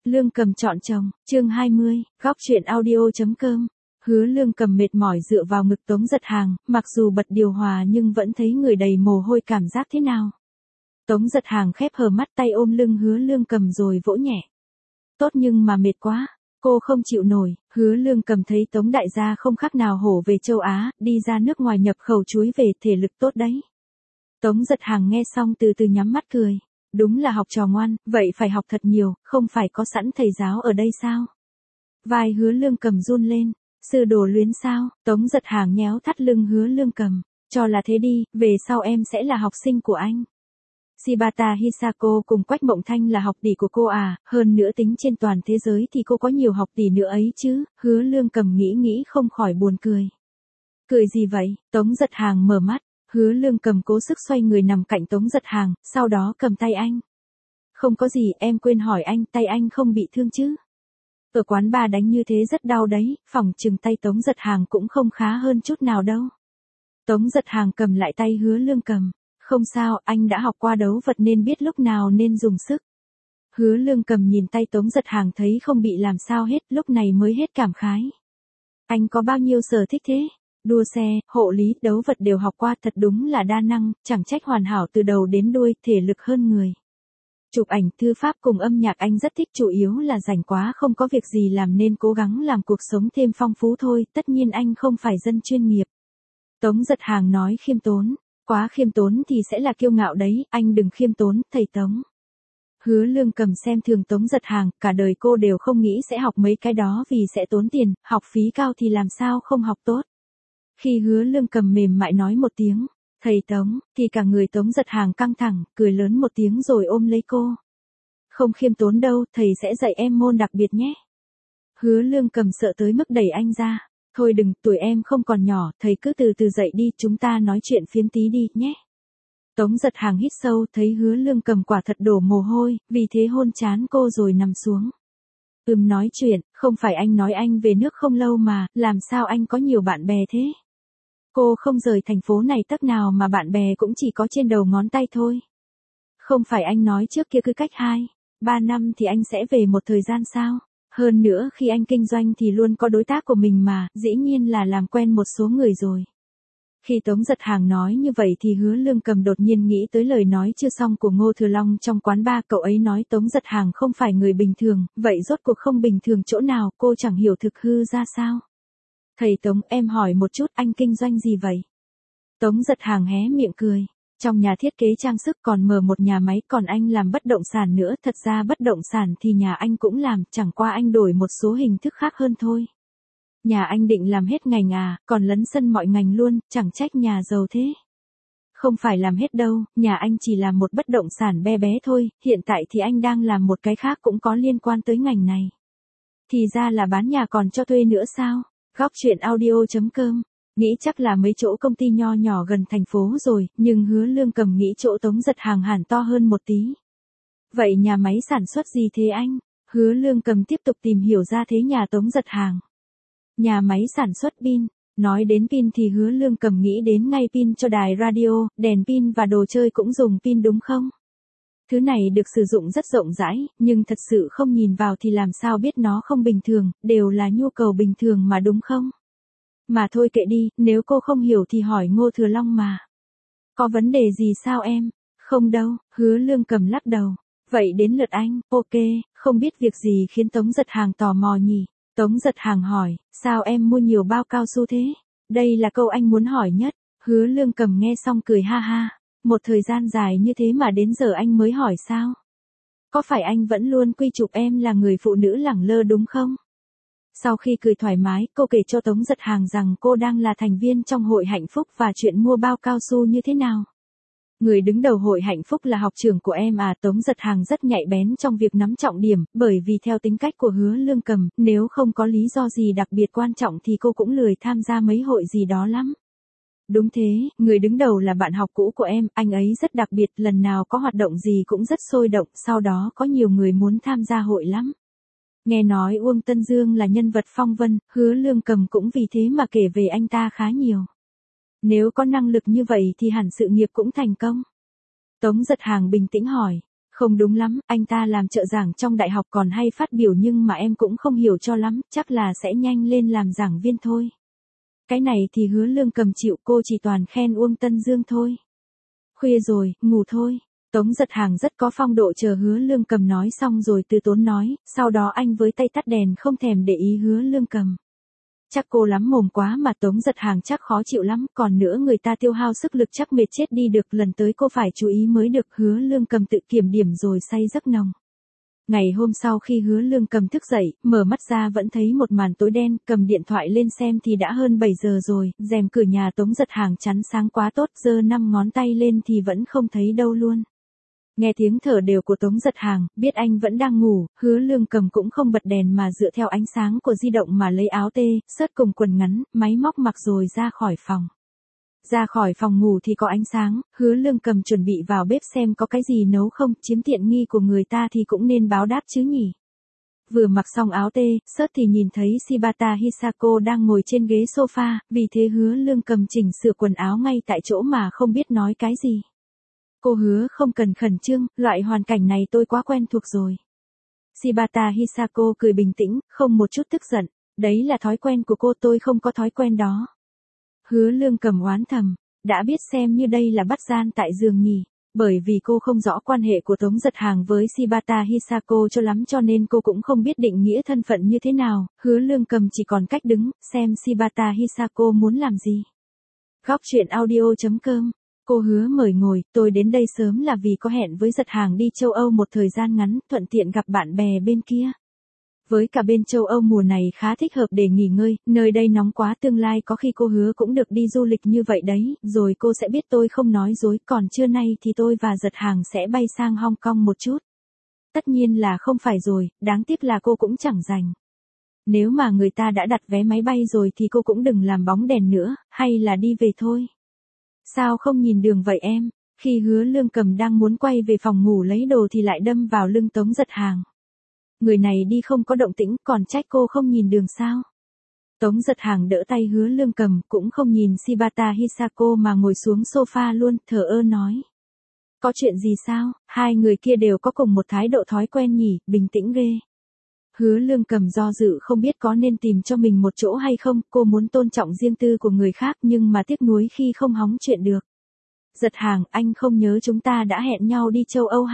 Lương Cầm chọn chồng, chương 20, góc truyện audio.com. Hứa Lương Cầm mệt mỏi dựa vào ngực Tống Giật Hàng, mặc dù bật điều hòa nhưng vẫn thấy người đầy mồ hôi, cảm giác thế nào. Tống Giật Hàng khép hờ mắt, tay ôm lưng Hứa Lương Cầm rồi vỗ nhẹ. Tốt nhưng mà mệt quá, cô không chịu nổi. Hứa Lương Cầm thấy Tống đại gia không khác nào hổ về châu Á, đi ra nước ngoài nhập khẩu chuối về, thể lực tốt đấy. Tống Giật Hàng nghe xong từ từ nhắm mắt cười. Đúng là học trò ngoan, vậy phải học thật nhiều, không phải có sẵn thầy giáo ở đây sao? Vai Hứa Lương Cầm run lên. Sư đồ luyến sao? Tống Giật Hàng nhéo thắt lưng Hứa Lương Cầm. Cho là thế đi, về sau em sẽ là học sinh của anh. Shibata Hisako cùng Quách Mộng Thanh là học tỷ của cô à, hơn nữa tính trên toàn thế giới thì cô có nhiều học tỷ nữa ấy chứ. Hứa Lương Cầm nghĩ không khỏi buồn cười. Cười gì vậy? Tống Giật Hàng mở mắt. Hứa Lương Cầm cố sức xoay người nằm cạnh Tống Giật Hàng, sau đó cầm tay anh. Không có gì, em quên hỏi anh, tay anh không bị thương chứ? Ở quán bar đánh như thế rất đau đấy, phỏng chừng tay Tống Giật Hàng cũng không khá hơn chút nào đâu. Tống Giật Hàng cầm lại tay Hứa Lương Cầm. Không sao, anh đã học qua đấu vật nên biết lúc nào nên dùng sức. Hứa Lương Cầm nhìn tay Tống Giật Hàng thấy không bị làm sao hết, lúc này mới hết cảm khái. Anh có bao nhiêu sở thích thế? Đua xe, hộ lý, đấu vật đều học qua, thật đúng là đa năng, chẳng trách hoàn hảo từ đầu đến đuôi, thể lực hơn người. Chụp ảnh, thư pháp cùng âm nhạc anh rất thích, chủ yếu là rảnh quá không có việc gì làm nên cố gắng làm cuộc sống thêm phong phú thôi, tất nhiên anh không phải dân chuyên nghiệp. Tống Giật Hàng nói khiêm tốn, quá khiêm tốn thì sẽ là kiêu ngạo đấy, anh đừng khiêm tốn, thầy Tống. Hứa Lương Cầm xem thường Tống Giật Hàng, cả đời cô đều không nghĩ sẽ học mấy cái đó vì sẽ tốn tiền, học phí cao thì làm sao không học tốt. Khi Hứa Lương Cầm mềm mại nói một tiếng, thầy Tống, thì cả người Tống Giật Hàng căng thẳng, cười lớn một tiếng rồi ôm lấy cô. Không khiêm tốn đâu, thầy sẽ dạy em môn đặc biệt nhé. Hứa Lương Cầm sợ tới mức đẩy anh ra. Thôi đừng, tuổi em không còn nhỏ, thầy cứ từ từ dạy đi, chúng ta nói chuyện phiếm tí đi, nhé. Tống Giật Hàng hít sâu, thấy Hứa Lương Cầm quả thật đổ mồ hôi, vì thế hôn trán cô rồi nằm xuống. Nói chuyện, không phải anh nói anh về nước không lâu mà, làm sao anh có nhiều bạn bè thế? Cô không rời thành phố này tấc nào mà bạn bè cũng chỉ có trên đầu ngón tay thôi. Không phải anh nói trước kia cứ cách 2-3 năm thì anh sẽ về một thời gian sao? Hơn nữa khi anh kinh doanh thì luôn có đối tác của mình mà, dĩ nhiên là làm quen một số người rồi. Khi Tống Giật Hàng nói như vậy thì Hứa Lương Cầm đột nhiên nghĩ tới lời nói chưa xong của Ngô Thừa Long trong quán bar, cậu ấy nói Tống Giật Hàng không phải người bình thường, vậy rốt cuộc không bình thường chỗ nào, cô chẳng hiểu thực hư ra sao. Thầy Tống, em hỏi một chút, anh kinh doanh gì vậy? Tống Giật Hàng hé miệng cười. Trong nhà thiết kế trang sức còn mở một nhà máy, còn anh làm bất động sản nữa, thật ra bất động sản thì nhà anh cũng làm, chẳng qua anh đổi một số hình thức khác hơn thôi. Nhà anh định làm hết ngành à, còn lấn sân mọi ngành luôn, chẳng trách nhà giàu thế. Không phải làm hết đâu, nhà anh chỉ làm một bất động sản bé bé thôi, hiện tại thì anh đang làm một cái khác cũng có liên quan tới ngành này. Thì ra là bán nhà còn cho thuê nữa sao? Góc truyện audio.com. Nghĩ chắc là mấy chỗ công ty nho nhỏ gần thành phố rồi, nhưng Hứa Lương Cầm nghĩ chỗ Tống Giật Hàng hẳn to hơn một tí. Vậy nhà máy sản xuất gì thế anh? Hứa Lương Cầm tiếp tục tìm hiểu ra thế nhà Tống Giật Hàng. Nhà máy sản xuất pin. Nói đến pin thì Hứa Lương Cầm nghĩ đến ngay pin cho đài radio, đèn pin và đồ chơi cũng dùng pin đúng không? Thứ này được sử dụng rất rộng rãi, nhưng thật sự không nhìn vào thì làm sao biết nó không bình thường, đều là nhu cầu bình thường mà đúng không? Mà thôi kệ đi, nếu cô không hiểu thì hỏi Ngô Thừa Long mà. Có vấn đề gì sao em? Không đâu, Hứa Lương Cầm lắc đầu. Vậy đến lượt anh, ok, không biết việc gì khiến Tống Giật Hàng tò mò nhỉ? Tống Giật Hàng hỏi, sao em mua nhiều bao cao su thế? Đây là câu anh muốn hỏi nhất. Hứa Lương Cầm nghe xong cười ha ha. Một thời gian dài như thế mà đến giờ anh mới hỏi sao? Có phải anh vẫn luôn quy chụp em là người phụ nữ lẳng lơ đúng không? Sau khi cười thoải mái, cô kể cho Tống Giật Hàng rằng cô đang là thành viên trong hội hạnh phúc và chuyện mua bao cao su như thế nào. Người đứng đầu hội hạnh phúc là học trưởng của em à? Tống Giật Hàng rất nhạy bén trong việc nắm trọng điểm, bởi vì theo tính cách của Hứa Lương Cầm, nếu không có lý do gì đặc biệt quan trọng thì cô cũng lười tham gia mấy hội gì đó lắm. Đúng thế, người đứng đầu là bạn học cũ của em, anh ấy rất đặc biệt, lần nào có hoạt động gì cũng rất sôi động, sau đó có nhiều người muốn tham gia hội lắm. Nghe nói Uông Tân Dương là nhân vật phong vân, Hứa Lương Cầm cũng vì thế mà kể về anh ta khá nhiều. Nếu có năng lực như vậy thì hẳn sự nghiệp cũng thành công. Tống Giật Hàng bình tĩnh hỏi, Không đúng lắm, anh ta làm trợ giảng trong đại học còn hay phát biểu nhưng mà em cũng không hiểu cho lắm, chắc là sẽ nhanh lên làm giảng viên thôi. Cái này thì Hứa Lương Cầm chịu, cô chỉ toàn khen Uông Tân Dương thôi. Khuya rồi, ngủ thôi. Tống Giật Hàng rất có phong độ, chờ Hứa Lương Cầm nói xong rồi từ tốn nói, sau đó anh với tay tắt đèn không thèm để ý Hứa Lương Cầm. Chắc cô lắm mồm quá mà Tống Giật Hàng chắc khó chịu lắm, còn nữa người ta tiêu hao sức lực chắc mệt chết đi được, lần tới cô phải chú ý mới được. Hứa Lương Cầm tự kiểm điểm rồi say giấc nồng. Ngày hôm sau khi Hứa Lương Cầm thức dậy, mở mắt ra vẫn thấy một màn tối đen, cầm điện thoại lên xem thì đã hơn 7 giờ rồi, rèm cửa nhà Tống Giật Hàng chắn sáng quá tốt, giơ 5 ngón tay lên thì vẫn không thấy đâu luôn. Nghe tiếng thở đều của Tống Giật Hàng, biết anh vẫn đang ngủ, Hứa Lương Cầm cũng không bật đèn mà dựa theo ánh sáng của di động mà lấy áo tê, sớt cùng quần ngắn, máy móc mặc rồi ra khỏi phòng. Ra khỏi phòng ngủ thì có ánh sáng, Hứa Lương Cầm chuẩn bị vào bếp xem có cái gì nấu không, chiếm tiện nghi của người ta thì cũng nên báo đáp chứ nhỉ. Vừa mặc xong áo tê, sớt thì nhìn thấy Shibata Hisako đang ngồi trên ghế sofa, vì thế Hứa Lương Cầm chỉnh sửa quần áo ngay tại chỗ mà không biết nói cái gì. Cô Hứa không cần khẩn trương, loại hoàn cảnh này tôi quá quen thuộc rồi. Shibata Hisako cười bình tĩnh, không một chút tức giận, đấy là thói quen của cô, tôi không có thói quen đó. Hứa Lương Cầm oán thầm, đã biết xem như đây là bắt gian tại giường nhỉ. Bởi vì cô không rõ quan hệ của Tống Giật Hàng với Shibata Hisako cho lắm cho nên cô cũng không biết định nghĩa thân phận như thế nào, Hứa Lương Cầm chỉ còn cách đứng, xem Shibata Hisako muốn làm gì. Góc truyện audio.com. Cô Hứa mời ngồi, tôi đến đây sớm là vì có hẹn với Giật Hàng đi châu Âu một thời gian ngắn, thuận tiện gặp bạn bè bên kia. Với cả bên châu Âu mùa này khá thích hợp để nghỉ ngơi, nơi đây nóng quá, tương lai có khi cô Hứa cũng được đi du lịch như vậy đấy, rồi cô sẽ biết tôi không nói dối, còn trưa nay thì tôi và Giật Hàng sẽ bay sang Hong Kong một chút. Tất nhiên là không phải rồi, đáng tiếc là cô cũng chẳng rành. Nếu mà người ta đã đặt vé máy bay rồi thì cô cũng đừng làm bóng đèn nữa, hay là đi về thôi. Sao không nhìn đường vậy em? Khi Hứa Lương Cầm đang muốn quay về phòng ngủ lấy đồ thì lại đâm vào lưng Tống Giật Hàng. Người này đi không có động tĩnh, còn trách cô không nhìn đường sao? Tống Giật Hàng đỡ tay Hứa Lương Cầm, cũng không nhìn Shibata Hisako mà ngồi xuống sofa luôn, thờ ơ nói. Có chuyện gì sao? Hai người kia đều có cùng một thái độ thói quen nhỉ, bình tĩnh ghê. Hứa Lương Cầm do dự không biết có nên tìm cho mình một chỗ hay không, cô muốn tôn trọng riêng tư của người khác nhưng mà tiếc nuối khi không hóng chuyện được. Giật Hàng, anh không nhớ chúng ta đã hẹn nhau đi châu Âu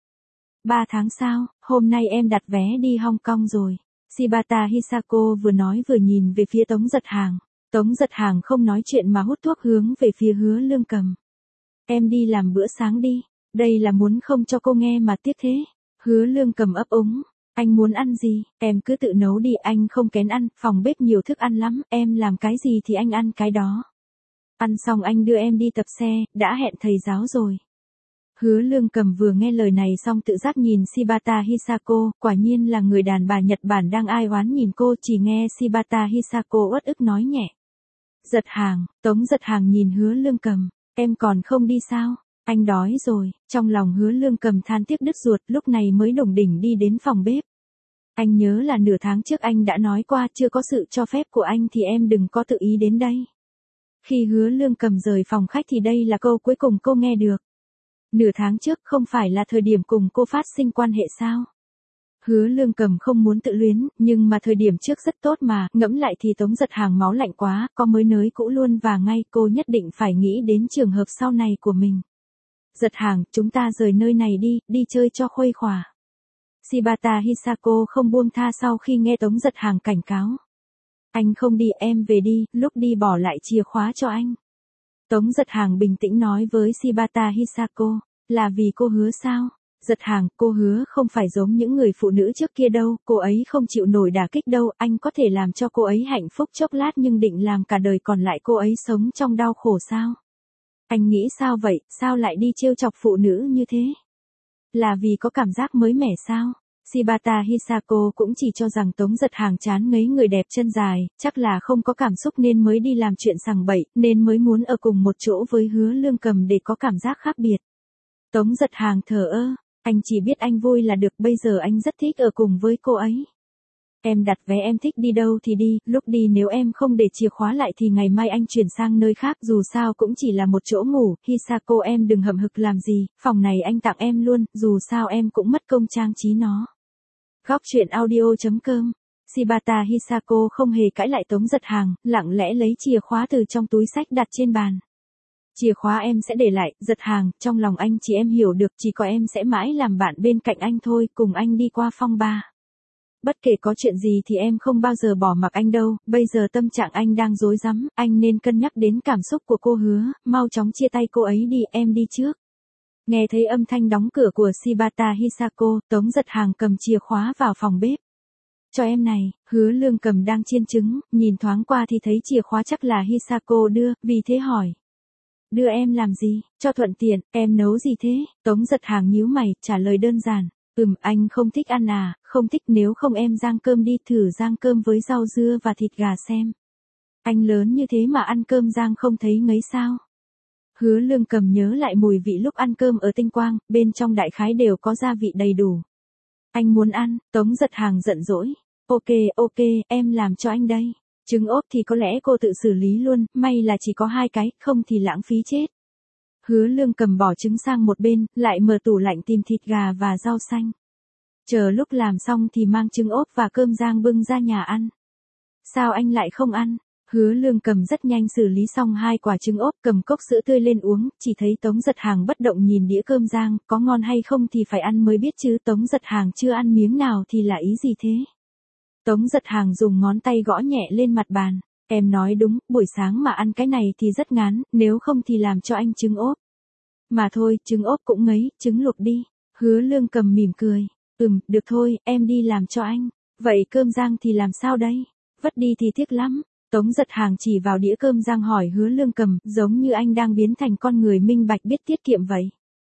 3 tháng sao, hôm nay em đặt vé đi Hong Kong rồi. Shibata Hisako vừa nói vừa nhìn về phía Tống Giật Hàng. Tống Giật Hàng không nói chuyện mà hút thuốc hướng về phía Hứa Lương Cầm. Em đi làm bữa sáng đi, đây là muốn không cho cô nghe mà tiếc thế. Hứa Lương Cầm ấp úng. Anh muốn ăn gì, em cứ tự nấu đi, anh không kén ăn, phòng bếp nhiều thức ăn lắm, em làm cái gì thì anh ăn cái đó. Ăn xong anh đưa em đi tập xe, đã hẹn thầy giáo rồi. Hứa Lương Cầm vừa nghe lời này xong tự giác nhìn Shibata Hisako, quả nhiên là người đàn bà Nhật Bản đang ai oán nhìn cô, chỉ nghe Shibata Hisako uất ức nói nhẹ. Giật Hàng, Tống Giật Hàng nhìn Hứa Lương Cầm, em còn không đi sao? Anh đói rồi, trong lòng Hứa Lương Cầm than tiếc đứt ruột, lúc này mới đủng đỉnh đi đến phòng bếp. Anh nhớ là nửa tháng trước anh đã nói qua, chưa có sự cho phép của anh thì em đừng có tự ý đến đây. Khi Hứa Lương Cầm rời phòng khách thì đây là câu cuối cùng cô nghe được. Nửa tháng trước không phải là thời điểm cùng cô phát sinh quan hệ sao? Hứa Lương Cầm không muốn tự luyến, nhưng mà thời điểm trước rất tốt mà, ngẫm lại thì Tống Giật Hàng máu lạnh quá, có mới nới cũ luôn và ngay cô nhất định phải nghĩ đến trường hợp sau này của mình. Giật Hàng, chúng ta rời nơi này đi, đi chơi cho khuây khỏa. Shibata Hisako không buông tha sau khi nghe Tống Giật Hàng cảnh cáo. Anh không đi, em về đi, lúc đi bỏ lại chìa khóa cho anh. Tống Giật Hàng bình tĩnh nói với Shibata Hisako, là vì cô Hứa sao? Giật Hàng, cô Hứa không phải giống những người phụ nữ trước kia đâu, cô ấy không chịu nổi đả kích đâu, anh có thể làm cho cô ấy hạnh phúc chốc lát nhưng định làm cả đời còn lại cô ấy sống trong đau khổ sao? Anh nghĩ sao vậy, sao lại đi trêu chọc phụ nữ như thế? Là vì có cảm giác mới mẻ sao? Shibata Hisako cũng chỉ cho rằng Tống Giật Hàng chán ngấy người đẹp chân dài, chắc là không có cảm xúc nên mới đi làm chuyện sằng bậy, nên mới muốn ở cùng một chỗ với Hứa Lương Cầm để có cảm giác khác biệt. Tống Giật Hàng thờ ơ, anh chỉ biết anh vui là được, bây giờ anh rất thích ở cùng với cô ấy. Em đặt vé em thích đi đâu thì đi, lúc đi nếu em không để chìa khóa lại thì ngày mai anh chuyển sang nơi khác, dù sao cũng chỉ là một chỗ ngủ, Hisako em đừng hậm hực làm gì, phòng này anh tặng em luôn, dù sao em cũng mất công trang trí nó. Góc truyện audio.com. Shibata Hisako không hề cãi lại Tống Giật Hàng, lặng lẽ lấy chìa khóa từ trong túi xách đặt trên bàn. Chìa khóa em sẽ để lại, Giật Hàng, trong lòng anh chỉ em hiểu được, chỉ có em sẽ mãi làm bạn bên cạnh anh thôi, cùng anh đi qua phong ba. Bất kể có chuyện gì thì em không bao giờ bỏ mặc anh đâu, bây giờ tâm trạng anh đang rối rắm, anh nên cân nhắc đến cảm xúc của cô Hứa, mau chóng chia tay cô ấy đi, em đi trước. Nghe thấy âm thanh đóng cửa của Shibata Hisako, Tống Giật Hàng cầm chìa khóa vào phòng bếp. Cho em này, Hứa Lương Cầm đang chiên trứng, nhìn thoáng qua thì thấy chìa khóa chắc là Hisako đưa, vì thế hỏi. Đưa em làm gì, cho thuận tiện, em nấu gì thế? Tống Giật Hàng nhíu mày, trả lời đơn giản. Anh không thích ăn à, không thích, nếu không em rang cơm đi, thử rang cơm với rau dưa và thịt gà xem. Anh lớn như thế mà ăn cơm rang không thấy ngấy sao? Hứa Lương Cầm nhớ lại mùi vị lúc ăn cơm ở Tinh Quang, bên trong đại khái đều có gia vị đầy đủ. Anh muốn ăn, Tống Giật Hàng giận dỗi. Ok, em làm cho anh đây. Trứng ốp thì có lẽ cô tự xử lý luôn, may là chỉ có 2 cái, không thì lãng phí chết. Hứa Lương Cầm bỏ trứng sang một bên, lại mở tủ lạnh tìm thịt gà và rau xanh. Chờ lúc làm xong thì mang trứng ốp và cơm rang bưng ra nhà ăn. Sao anh lại không ăn? Hứa Lương Cầm rất nhanh xử lý xong 2 quả trứng ốp, cầm cốc sữa tươi lên uống, chỉ thấy Tống Giật Hàng bất động nhìn đĩa cơm rang, có ngon hay không thì phải ăn mới biết chứ, Tống Giật Hàng chưa ăn miếng nào thì là ý gì thế? Tống Giật Hàng dùng ngón tay gõ nhẹ lên mặt bàn. Em nói đúng, buổi sáng mà ăn cái này thì rất ngán, nếu không thì làm cho anh trứng ốp. Mà thôi, trứng ốp cũng ngấy, trứng luộc đi. Hứa Lương Cầm mỉm cười. Được thôi, em đi làm cho anh. Vậy cơm rang thì làm sao đây? Vất đi thì tiếc lắm. Tống Giật Hàng chỉ vào đĩa cơm rang hỏi Hứa Lương Cầm, giống như anh đang biến thành con người minh bạch biết tiết kiệm vậy.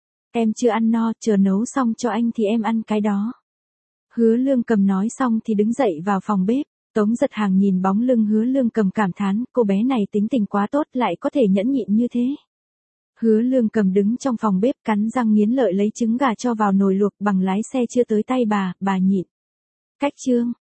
Em chưa ăn no, chờ nấu xong cho anh thì em ăn cái đó. Hứa Lương Cầm nói xong thì đứng dậy vào phòng bếp. Tống Giật Hàng nhìn bóng lưng Hứa Lương Cầm cảm thán, cô bé này tính tình quá tốt, lại có thể nhẫn nhịn như thế. Hứa Lương Cầm đứng trong phòng bếp cắn răng nghiến lợi lấy trứng gà cho vào nồi luộc, bằng lái xe chưa tới tay bà nhịn. Cách chương.